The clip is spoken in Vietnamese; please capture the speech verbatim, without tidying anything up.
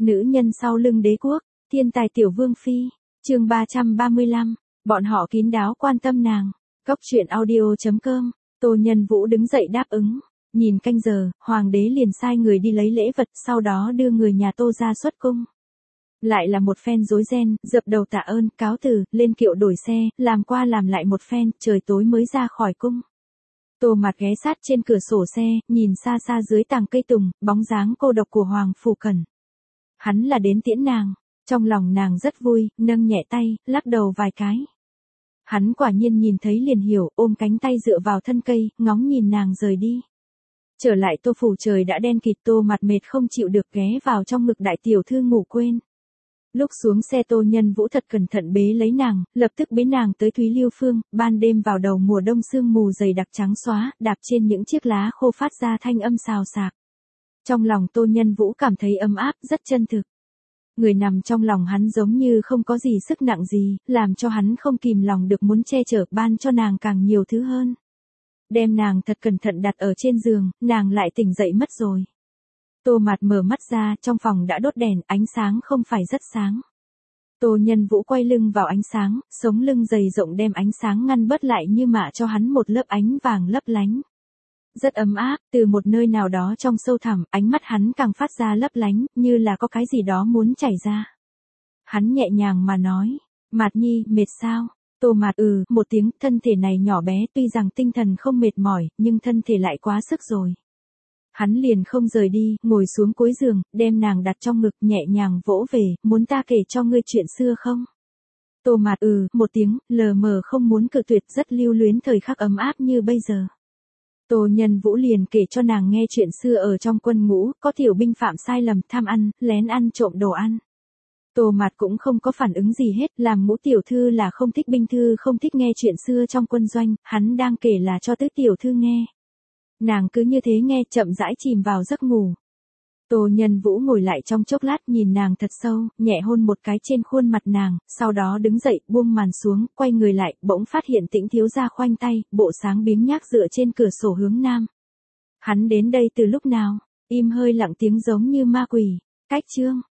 Nữ nhân sau lưng đế quốc, thiên tài tiểu vương phi, chương ba trăm ba mươi lăm, bọn họ kín đáo quan tâm nàng. Cốc truyện audio chấm com, Tô Nhân Vũ đứng dậy đáp ứng. Nhìn canh giờ, hoàng đế liền sai người đi lấy lễ vật, sau đó đưa người nhà Tô ra xuất cung. Lại là một phen rối ren, dập đầu tạ ơn, cáo từ, lên kiệu đổi xe, làm qua làm lại một phen, trời tối mới ra khỏi cung. Tô Mạt ghé sát trên cửa sổ xe, nhìn xa xa dưới tàng cây tùng, bóng dáng cô độc của Hoàng Phủ Cẩn. Hắn là đến tiễn nàng, trong lòng nàng rất vui, nâng nhẹ tay, lắc đầu vài cái. Hắn quả nhiên nhìn thấy liền hiểu, ôm cánh tay dựa vào thân cây, ngóng nhìn nàng rời đi. Trở lại Tô phủ trời đã đen kịt, Tô Mạt mệt không chịu được ghé vào trong ngực đại tiểu thư ngủ quên. Lúc xuống xe Tô Nhân Vũ thật cẩn thận bế lấy nàng, lập tức bế nàng tới Thúy Liêu Phương, ban đêm vào đầu mùa đông sương mù dày đặc trắng xóa, đạp trên những chiếc lá khô phát ra thanh âm xào xạc. Trong lòng Tô Nhân Vũ cảm thấy ấm áp, rất chân thực. Người nằm trong lòng hắn giống như không có gì sức nặng gì, làm cho hắn không kìm lòng được muốn che chở, ban cho nàng càng nhiều thứ hơn. Đem nàng thật cẩn thận đặt ở trên giường, nàng lại tỉnh dậy mất rồi. Tô Mạt mở mắt ra, trong phòng đã đốt đèn, ánh sáng không phải rất sáng. Tô Nhân Vũ quay lưng vào ánh sáng, sống lưng dày rộng đem ánh sáng ngăn bớt lại như mạ cho hắn một lớp ánh vàng lấp lánh. Rất ấm áp, từ một nơi nào đó trong sâu thẳm, ánh mắt hắn càng phát ra lấp lánh, như là có cái gì đó muốn chảy ra. Hắn nhẹ nhàng mà nói, Mạt Nhi, mệt sao? Tô Mạt ừ, một tiếng, thân thể này nhỏ bé, tuy rằng tinh thần không mệt mỏi, nhưng thân thể lại quá sức rồi. Hắn liền không rời đi, ngồi xuống cuối giường, đem nàng đặt trong ngực, nhẹ nhàng vỗ về, muốn ta kể cho ngươi chuyện xưa không? Tô Mạt ừ, một tiếng, lờ mờ không muốn cự tuyệt, rất lưu luyến thời khắc ấm áp như bây giờ. Tô Nhân Vũ liền kể cho nàng nghe chuyện xưa ở trong quân ngũ, có tiểu binh phạm sai lầm, tham ăn, lén ăn trộm đồ ăn. Tô Mạt cũng không có phản ứng gì hết, làm ngũ tiểu thư là không thích binh thư, không thích nghe chuyện xưa trong quân doanh, hắn đang kể là cho tứ tiểu thư nghe. Nàng cứ như thế nghe, chậm rãi chìm vào giấc ngủ. Tô Nhân Vũ ngồi lại trong chốc lát, nhìn nàng thật sâu, nhẹ hôn một cái trên khuôn mặt nàng, sau đó đứng dậy, buông màn xuống, quay người lại, bỗng phát hiện Tĩnh thiếu gia khoanh tay, bộ sáng biếng nhác dựa trên cửa sổ hướng nam. Hắn đến đây từ lúc nào? Im hơi lặng tiếng giống như ma quỷ. Cách chương.